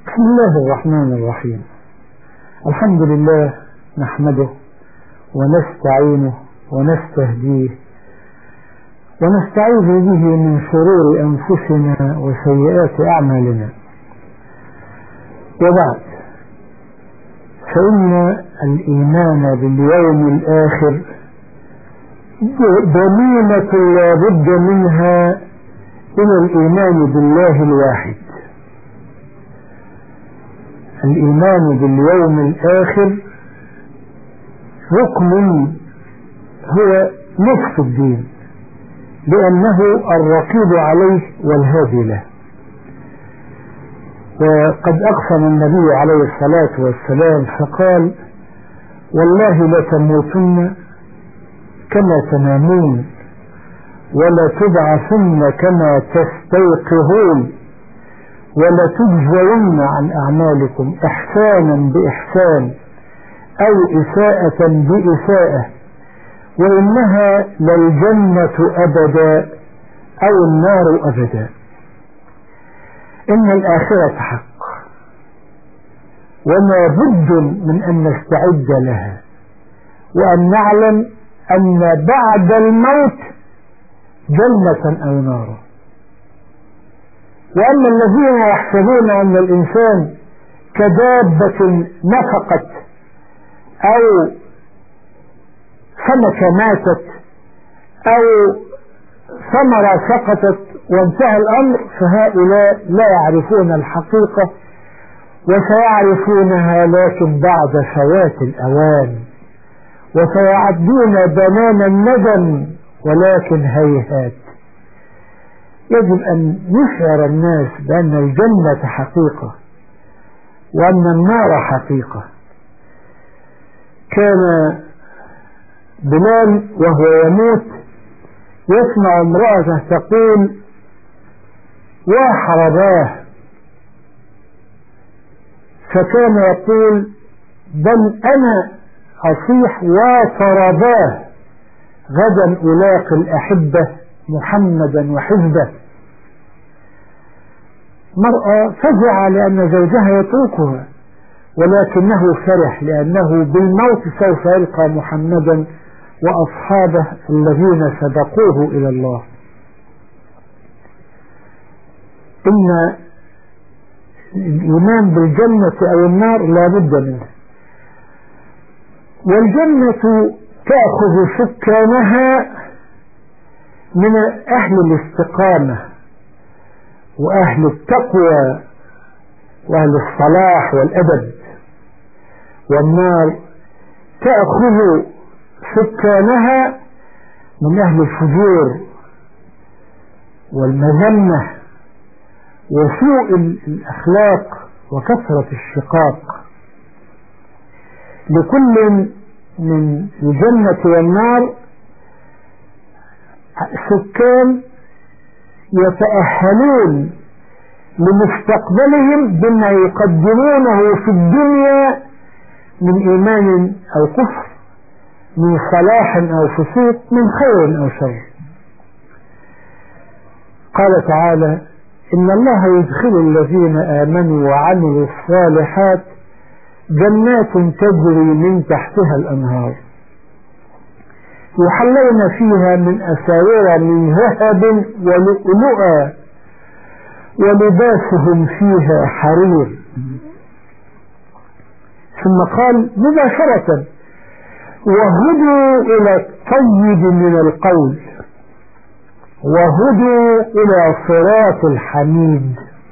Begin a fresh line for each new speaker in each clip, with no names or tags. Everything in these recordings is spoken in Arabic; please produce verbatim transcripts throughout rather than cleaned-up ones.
بسم الله الرحمن الرحيم. الحمد لله نحمده ونستعينه ونستهديه ونستعوذ به من شرور أنفسنا وسيئات أعمالنا، وبعد، فإن الإيمان باليوم الآخر ضمينة لا بد منها إلى الإيمان بالله الواحد. الإيمان باليوم الآخر ركن هو نصف الدين، لأنه الرقيب عليه والهادي له. وقد أقسم النبي عليه الصلاة والسلام فقال: والله لتموتن كما تنامون ولتبعثن كما تستيقظون ولتجزون عن أعمالكم إحسانا بإحسان أو إساءة بإساءة، وإنها للجنة أبدا أو النار أبدا. إن الآخرة حق، وما بد من أن نستعد لها، وأن نعلم أن بعد الموت جنة أو نار. وأما الذين يحسبون أن الإنسان كدابة نفقت أو سمكة ماتت أو ثمرة سقطت وانتهى الأمر، فهؤلاء لا يعرفون الحقيقة، وسيعرفونها لكن بعد فوات الأوان، وسيعدون بنان الندم، ولكن هيهات. يجب أن نشعر الناس بأن الجنة حقيقة وأن النار حقيقة. كان بلال وهو يموت يسمع امرأة تقول: يا حرباه، فكان يقول: بل أنا أصيح وطرباه، غدا ألاقي الأحبة محمدا وحزبه. مرأة فزع لأن زوجها يتركها، ولكنه فرح لأنه بالموت سوف يلقى محمدا وأصحابه الذين سبقوه إلى الله. إن الإيمان بالجنة أو النار لا بد منه. والجنة تأخذ سكانها من أهل الاستقامة وأهل التقوى وأهل الصلاح والأدب، والنار تأخذ سكانها من أهل الفجور والمذمة وسوء الأخلاق وكثرة الشقاق. لكل من الجنة والنار سكان يتأهلون لمستقبلهم بما يقدمونه في الدنيا من إيمان أو كفر، من صلاح أو فسوق، من خير أو شر. قال تعالى: إن الله يدخل الذين آمنوا وعملوا الصالحات جنات تجري من تحتها الأنهار يحلون فيها من أساور من ذهب ولؤلؤا ولباسهم فيها حرير. ثم قال مباشرة: وهدوا إلى الطيب من القول وهدوا إلى صراط الحميد.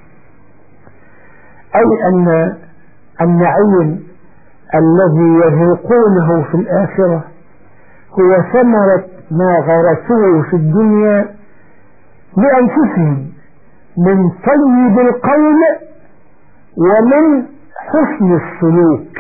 أي أن النعيم الذي يذوقونه في الآخرة هو ثمرة ما غرسوه في الدنيا لأنفسهم من طيب القول ومن حسن السلوك.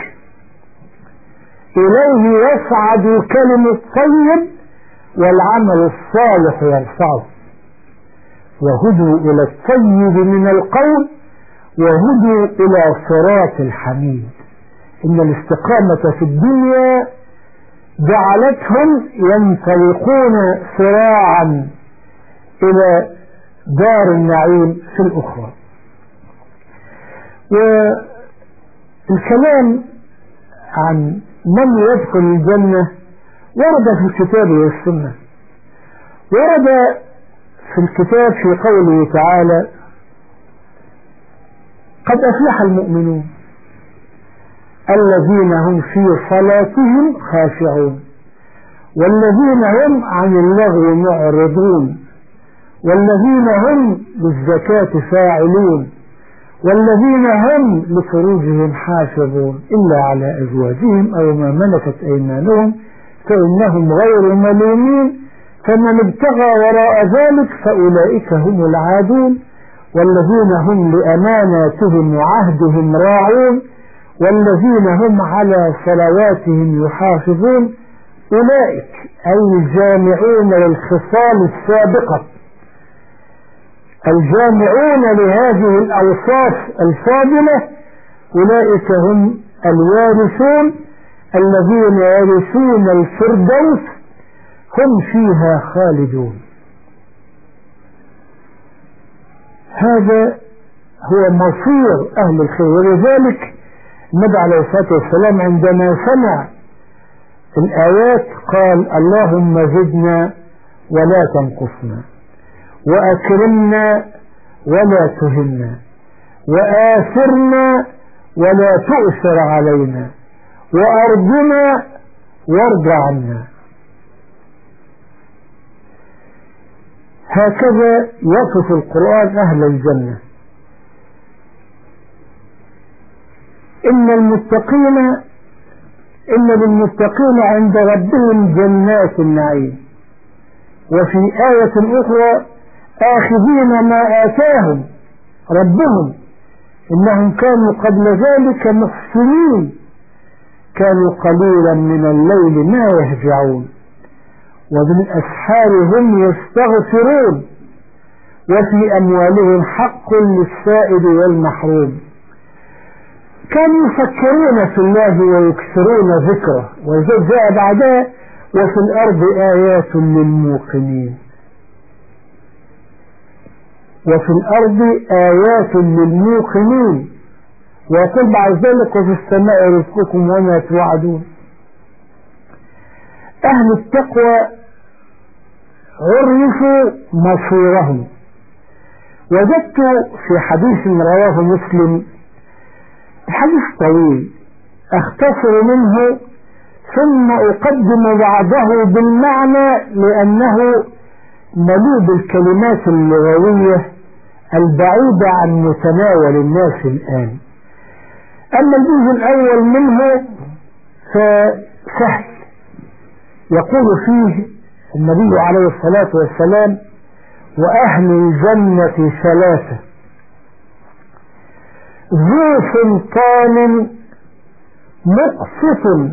إليه يصعد الكلم الطيب والعمل الصالح يرفعه. وهدوا إلى الطيب من القول وهدوا إلى صراط الحميد. إن الاستقامة في الدنيا جعلتهم ينطلقون سراعا إلى دار النعيم في الأخرى. والكلام عن من يدخل الجنة ورد في الكتاب والسنة. ورد في الكتاب في قوله تعالى: قد أفلح المؤمنون الذين هم في صلاتهم خاشعون والذين هم عن اللغو معرضون والذين هم للزكاة فاعلون والذين هم لفروجهم حافظون إلا على أزواجهم أو ما ملكت أيمانهم فإنهم غير ملومين فمن ابتغى وراء ذلك فأولئك هم العادون والذين هم لأماناتهم وعهدهم راعون والذين هم على صلواتهم يحافظون أولئك أي الجامعون للخصال السابقة الجامعون لهذه الأوصاف الفاضلة أولئك هم الوارثون الذين يرثون الفردوس هم فيها خالدون. هذا هو مصير أهل الخير. ولذلك النبي عليه الصلاة والسلام عندما سمع الآيات قال: اللهم زدنا ولا تنقصنا وأكرمنا ولا تهنا وآثرنا ولا تؤثر علينا وأرضنا وارض عنا. هكذا يصف القرآن أهل الجنة. إن المتقين إن للمتقين عند ربهم جنات النعيم. وفي آية أخرى: آخذين ما آتاهم ربهم إنهم كانوا قبل ذلك محسنين كانوا قليلا من الليل ما يهجعون وبالأسحار هم يستغفرون وفي أموالهم حق للسائل والمحروم. كانوا يفكرون في الله ويكثرون ذكره. وإذا جاء بعدها: وفي الأرض آيات للموقنين. وفي الأرض آيات للموقنين. ويقول بعد ذلك: وفي السماء رزقكم وما توعدون. أهل التقوى عرفوا مصيرهم. وجدت في حديث رواه مسلم، الحديث طويل أختصر منه ثم أقدم بعضه بالمعنى لأنه مليء بالكلمات اللغوية البعيدة عن متناول الناس الآن. أما الجزء الأول منه فسهل. يقول فيه النبي عليه الصلاة والسلام: وأهل الجنة ثلاثة: ذو سلطان مقسط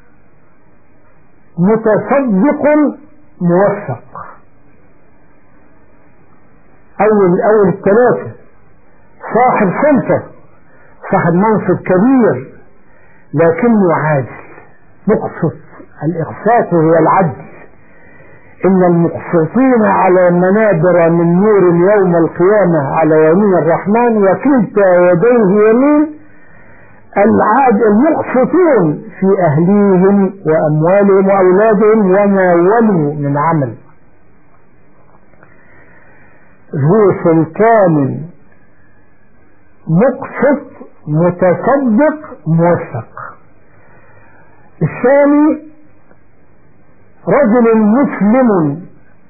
متصدق موفق. أول أول الثلاثة صاحب سلطة، صاحب منصب كبير لكنه عادل مقسط. الإقساط هو العدل. إن المقسطين على منابر من نور يوم القيامة على يمين الرحمن وكلتا يديه يمين. العادل المقسطون في أهليهم وأموالهم وأولادهم وما ولوا من عمل. ذو سلطان مقسط متصدق موثق. الثاني: رجل مسلم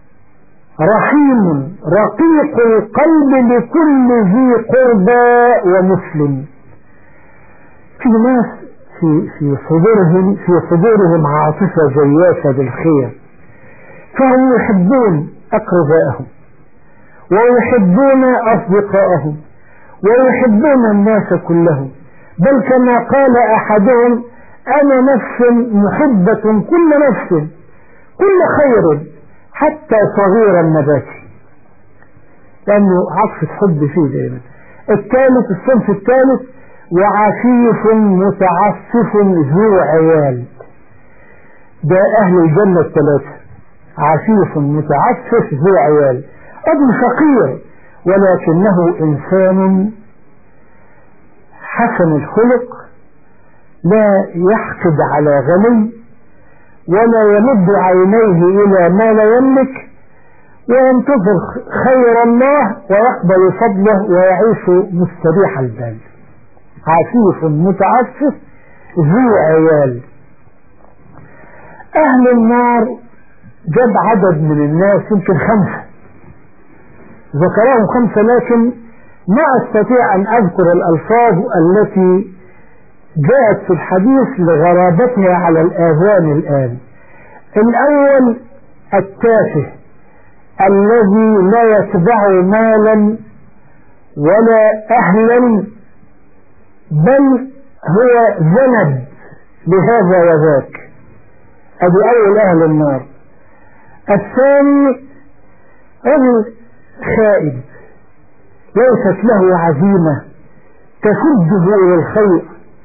رحيم رقيق القلب لكل ذي قربى ومسلم. في ناس في في صدورهم في صدورهم عاطفة جياشة بالخير، فهم يحبون أقربائهم ويحبون أصدقائهم ويحبون الناس كلهم. بل كما قال أحدهم: أنا نفس محبة كل نفس كل خير حتى صغير النبات، لأنه عطف حب فيه دائما. الثالث الصنف الثالث: وعفيف متعفف ذو عيال. ده أهل الجنة الثلاثة: عفيف متعفف ذو عيال. رجل فقير ولكنه إنسان حسن الخلق، لا يحقد على غني ولا يمد عينيه إلى ما لا يملك، وينتظر خير الله ويقبل فضله ويعيش مستريح البال، عفيف متعفف ذو عيال. أهل النار جاب عدد من الناس يمكن خمسة، ذكرهم خمسة، لكن ما أستطيع أن أذكر الألفاظ التي جاءت في الحديث لغرابتها على الآذان الآن. الأول التافه الذي لا يتبع مالا ولا أهلا، بل هو ذنب لهذا وذاك، أبي أول أهل النار. الثاني رجل خائب ليست له عزيمة تشده إلى الخير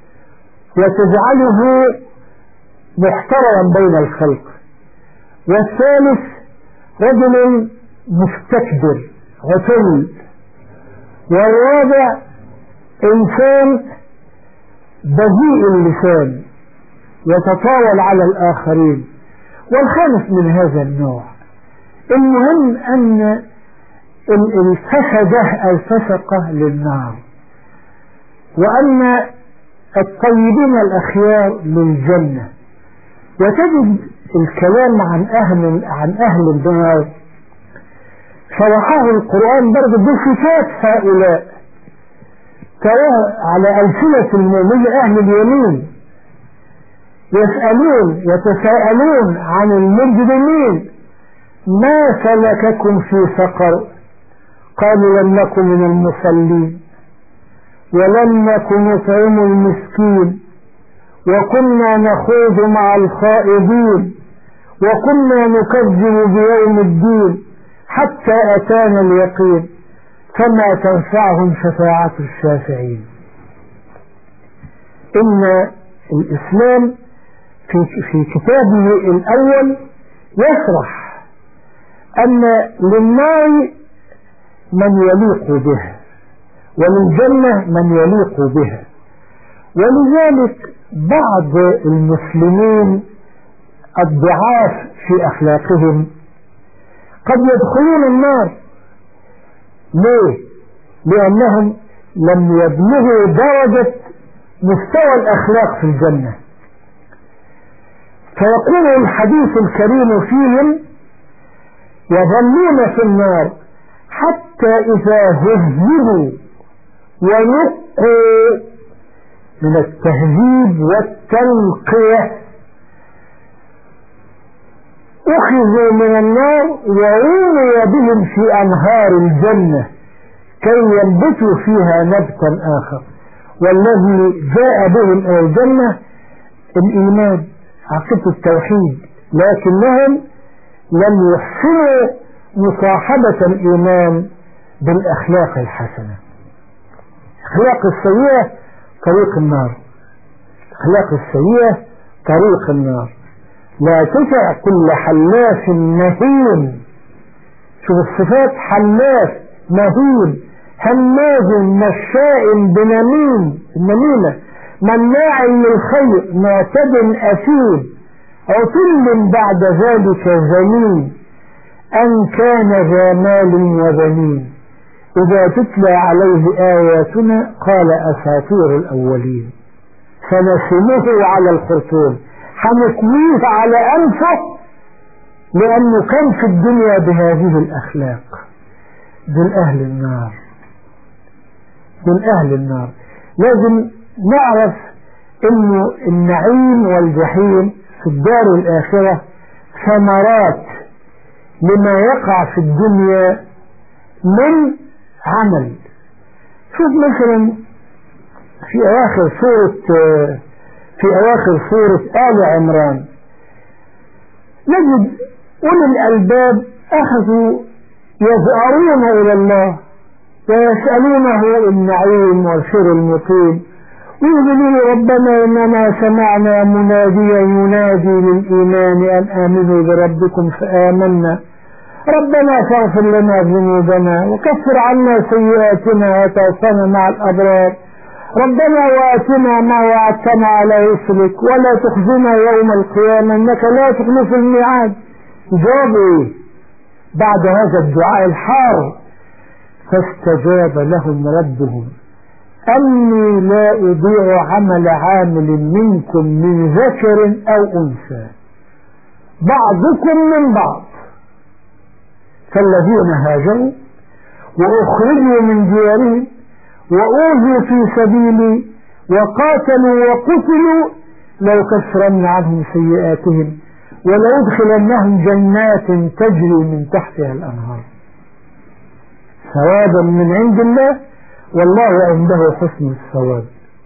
وتجعله محترما بين الخلق. والثالث رجل مستكبر عتل. والرابع إنسان بذيء اللسان يتطاول على الآخرين. والخامس من هذا النوع. المهم أن الفسدة الفسقة للنار، وأن الطيبين الأخيار للجنة. وتجد الكلام عن أهل عن أهل النار شرحه القرآن برضه بصفات هؤلاء على ألسنة المؤمنين أهل اليمين، يسألون يتساءلون عن المجرمين ما سلككم في سقر؟ قالوا لم نكن من المصلين ولم نكن نطعم المسكين وكنا نخوض مع الخائضين وكنا نكذب بيوم الدين حتى أتانا اليقين فما تنفعهم شفاعة الشافعين. إن الإسلام في في كتابه الأول يشرح أن للنار من يليق بها وللجنة من يليق بها. ولذلك بعض المسلمين الضعاف في أخلاقهم قد يدخلون النار. ليه؟ لأنهم لم يبلغوا درجة مستوى الأخلاق في الجنة. فيقول الحديث الكريم فيهم يظلون في النار حتى إذا هذبوا ونقوا من التهذيب والتنقية أخذوا من النار ورمي بهم في أنهار الجنة كي ينبتوا فيها نبتا آخر. والذي جاء بهم إلى الجنة الإيمان، عقيدة التوحيد، لكنهم لم يحسنوا مصاحبة الإيمان بالأخلاق الحسنة. الأخلاق السيئة طريق النار، الأخلاق السيئة طريق النار. لا تطع كل حلاف مهين. شوف الصفات: حلاف مهين هماز مشاء بنميم النميمة مناع للخير معتد أثيم عتل بعد ذلك زنيم أن كان ذا مال وبنين إذا تتلى عليه آياتنا قال أساطير الأولين فنسمه على الخرطوم، حنكويه على أنفه لأنه كان في الدنيا بهذه الأخلاق. دول أهل النار، دول أهل النار. لازم نعرف إنه النعيم والجحيم في الدار الآخرة ثمرات لما يقع في الدنيا من عمل. شوف مثلا في أواخر سورة في أواخر سورة آل عمران نجد أولي الألباب أخذوا يزأرون إلى الله ويسألونه النعيم والخير المقيم ويقولون ربنا إننا سمعنا مناديا ينادي للإيمان أن آمنوا بربكم فآمنا ربنا فاغفر لنا ذنوبنا وكفر عنا سيئاتنا وتوفنا مع الأبرار ربنا وآتنا ما وعدتنا على رسلك ولا تخزنا يوم القيامة إنك لا تخلف الميعاد. جابوا إيه بعد هذا الدعاء الحار؟ فاستجاب لهم ربهم أني لا أضيع عمل عامل منكم من ذكر أو أنثى بعضكم من بعض. فالذين هاجروا وأخرجوا من ديارهم وأوذوا في سبيلي وقاتلوا وقتلوا لأكفرن عنهم سيئاتهم ولأدخلنهم جنات تجري من تحتها الأنهار ثوابا من عند الله والله عنده حسن الثواب.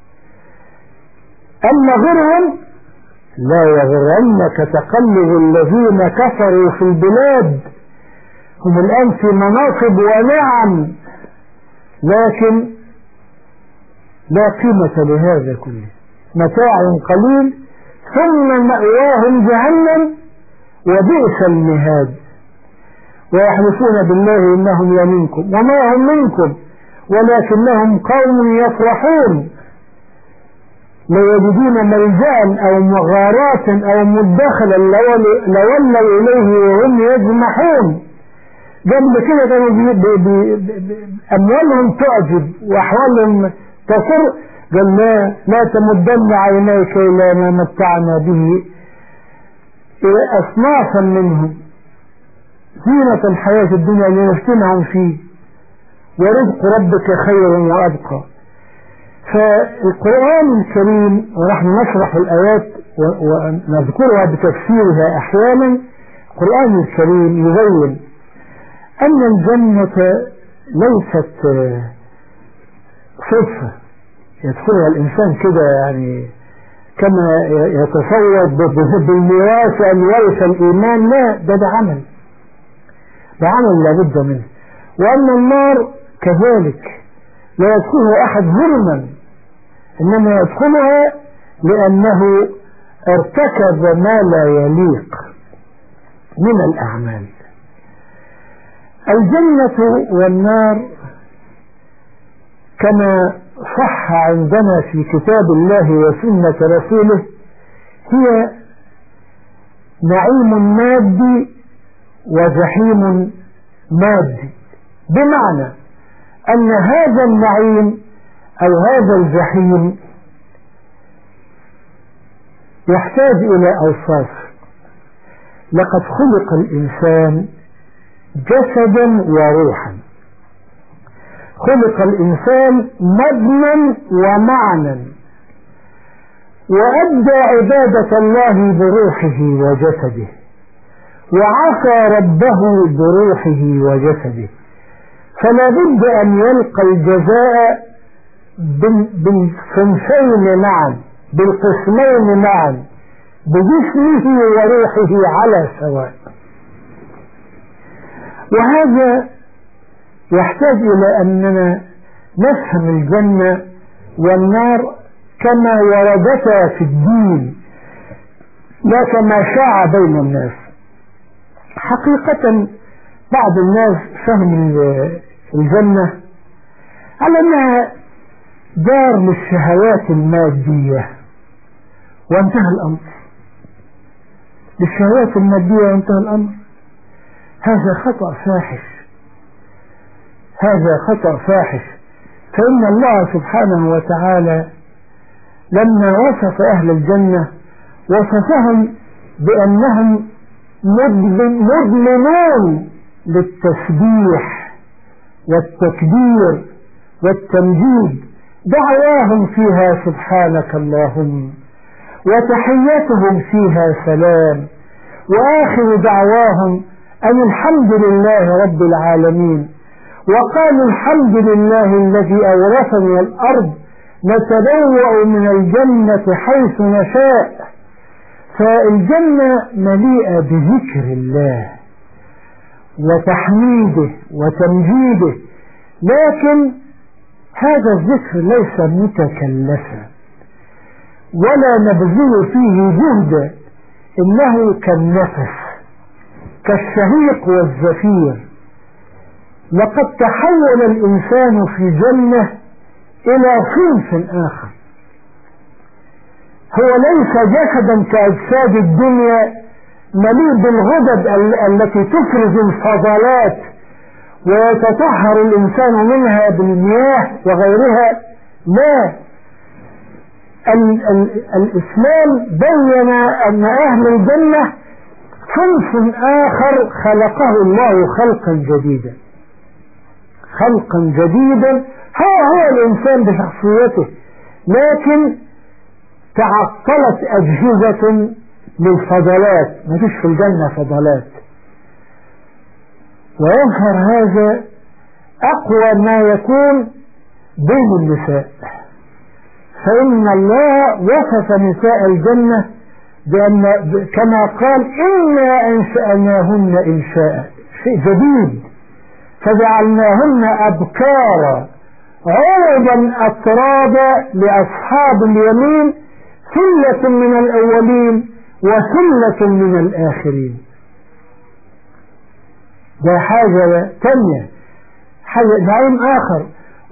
أما غيرهم لا يغرنك تقلب الذين كفروا في البلاد، هم الآن في مناصب ونعم لكن لا قيمة لهذا كله، متاع قليل ثم مأواهم جهنم وبئس المهاد. ويحلفون بالله إنهم لمنكم وما هم منكم ولكنهم قوم يفرحون لا يجدون ملجأ أو مغارات أو مدخلا لولوا إليه وهم يجمحون. قبل كده كانوا أموالهم تعجب وأحوالهم تسر، قال لا لا تمدن عينيك إلى ما متعنا به إلى أصنافا منهم زينة الحياة الدنيا لنفتنهم فيه ورزق ربك خير وأبقى. فالقرآن الكريم ونحن نشرح الآيات ونذكرها بتفسيرها أحيانا، القرآن الكريم يبين أن الجنة ليست صدفة يدخلها الإنسان كده يعني كما يتصور بالميراث أن يرث الإيمان، لا ده ده عمل، ده عمل لابد منه. وأن النار كذلك لا يدخلها أحد ظلما، إنما يدخلها لأنه ارتكب ما لا يليق من الأعمال. الجنة والنار كما صح عندنا في كتاب الله وسنة رسوله هي نعيم مادي وجحيم مادي، بمعنى أن هذا النعيم أو هذا الجحيم يحتاج إلى أوصاف. لقد خلق الإنسان جسدا وروحا، خلق الإنسان مبنا ومعنى، وأدى عبادة الله بروحه وجسده، وعصى ربه بروحه وجسده، فلا بد أن يلقى الجزاء بالصنفين معا، بالقسمين معا، بجسمه وروحه على سواء. وهذا يحتاج إلى أننا نفهم الجنة والنار كما وردتا في الدين لا كما شاع بين الناس. حقيقة بعض الناس فهم الجنة على أنها دار للشهوات المادية وانتهى الأمر، للشهوات المادية وانتهى الأمر. هذا خطأ فاحش، هذا خطأ فاحش. فإن الله سبحانه وتعالى لما وصف أهل الجنة وصفهم بأنهم مدمنون للتسبيح والتكبير والتمجيد، دعواهم فيها سبحانك اللهم وتحيتهم فيها سلام، وآخر دعواهم أن الحمد لله رب العالمين. وقالوا الحمد لله الذي أورثني الأرض نتبوأ من الجنة حيث نشاء. فالجنة مليئة بذكر الله وتحميده وتمجيده، لكن هذا الذكر ليس متكلفا ولا نبذل فيه جهدا، إنه كالنفس كالشهيق والزفير. لقد تحول الإنسان في جنة إلى صنف آخر. هو ليس جسدا كأجساد الدنيا مليء بالغدد التي تفرز الفضلات ويتطهر الإنسان منها بالمياه وغيرها. لا، ال ال الإسلام بين أن أهل الجنة صنف آخر خلقه الله خلقا جديدا، خلقا جديدا هو هو الإنسان بشخصيته، لكن تعطلت أجهزة للفضلات، ما فيش في الجنة فضلات. ويظهر هذا أقوى ما يكون بين النساء، فإن الله وصف نساء الجنة بأن كما قال إنا أنشأناهن إنشاء، شيء جديد، فجعلناهن أبكارا عربا أترابا لأصحاب اليمين ثلة من الأولين وثلة من الآخرين. ده حاجة تانية، حاجة نعيم آخر.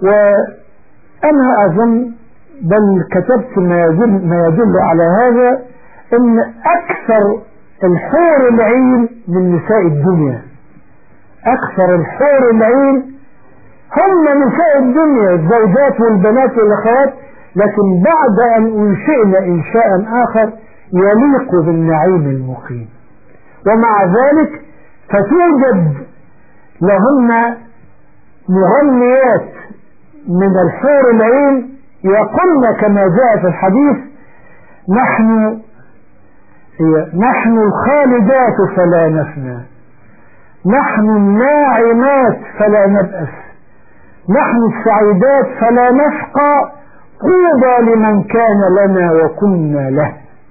وأنا أظن بل كتبت ما يدل, ما يدل على هذا أن أكثر الحور العين من نساء الدنيا، أكثر الحور العين هم نساء الدنيا، الزوجات والبنات والأخوات، لكن بعد أن أنشئنا إنشاء آخر يليق بالنعيم المقيم. ومع ذلك فتوجد لهن مغنيات من الحور العين يقولن كما جاء في الحديث: نحن نحن الخالدات فلا نفنى، نحن الناعمات فلا نبأس، نحن السعيدات فلا نشقى، طوبى لمن كان لنا وكنا له.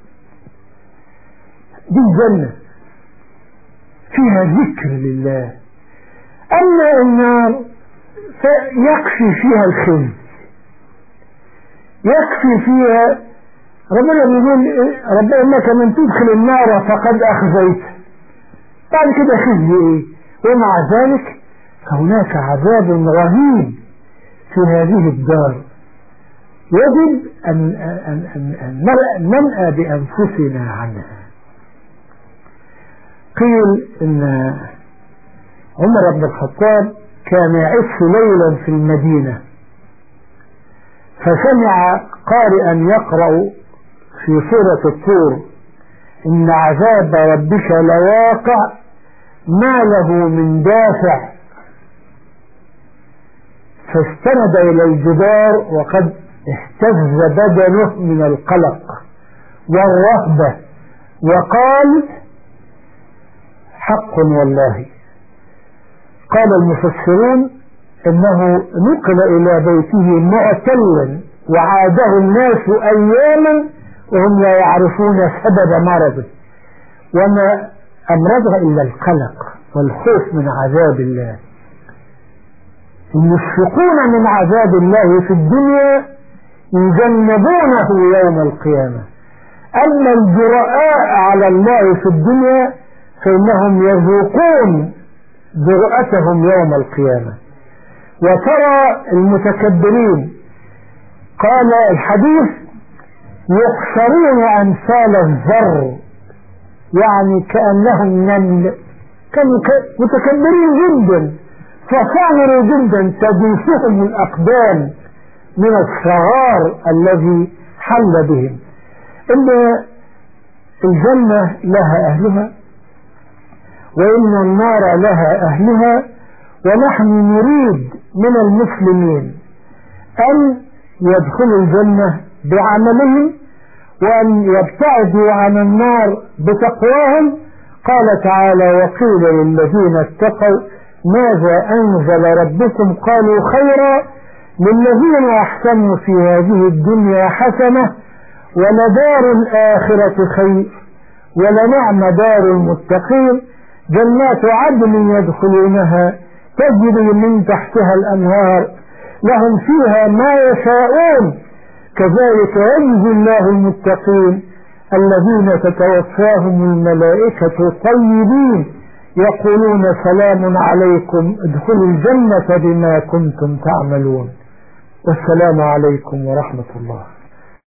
دي الجنة فيها ذكر لله. أما النار فيكفي فيها الخزي، يكفي فيها ربنا بيقول ربنا إنك من تدخل النار فقد أخزيت، بعد كده خزي إيه؟ ومع ذلك فهناك عذاب رهيب في هذه الدار، يجب أن, أن, أن, أن ننأى بأنفسنا عنها. قيل إن عمر بن الخطاب كان يعف ليلا في المدينة، فسمع قارئا يقرأ في سورة الطور: إن عذاب ربك لواقع ما له من دافع، فاستند إلى الجدار وقد اهتز بدنه من القلق والرهبة وقال: حق والله. قال المفسرون إنه نقل إلى بيته معتلا وعاده الناس أياما وهم لا يعرفون سبب مرضه، وما أمرضه إلا القلق والخوف من عذاب الله. المشفقون من عذاب الله في الدنيا يجنبونه يوم القيامة، أما الجرآء على الله في الدنيا فإنهم يذوقون جرأتهم يوم القيامة. وترى المتكبرين، قال الحديث: يحشرون أمثال الذر، يعني كأنهم نمل، كانوا متكبرين جدا فصغروا جدا تدوسهم الأقدام من الصغار الذي حل بهم. إن الجنة لها أهلها وإن النار لها أهلها، ونحن نريد من المسلمين أن يدخلوا الجنة بعملهم وأن يبتعدوا عن النار بتقواهم. قال تعالى: وقيل للذين اتقوا ماذا أنزل ربكم قالوا خيرا للذين أحسنوا في هذه الدنيا حسنة ولدار الآخرة خير ولنعم دار المتقين جنات عدن يدخلونها تجري من تحتها الأنهار لهم فيها ما يشاءون كذلك يجزي الله المتقين الذين تتوفاهم الملائكة طيبين يقولون سلام عليكم ادخلوا الجنة بما كنتم تعملون. والسلام عليكم ورحمة الله.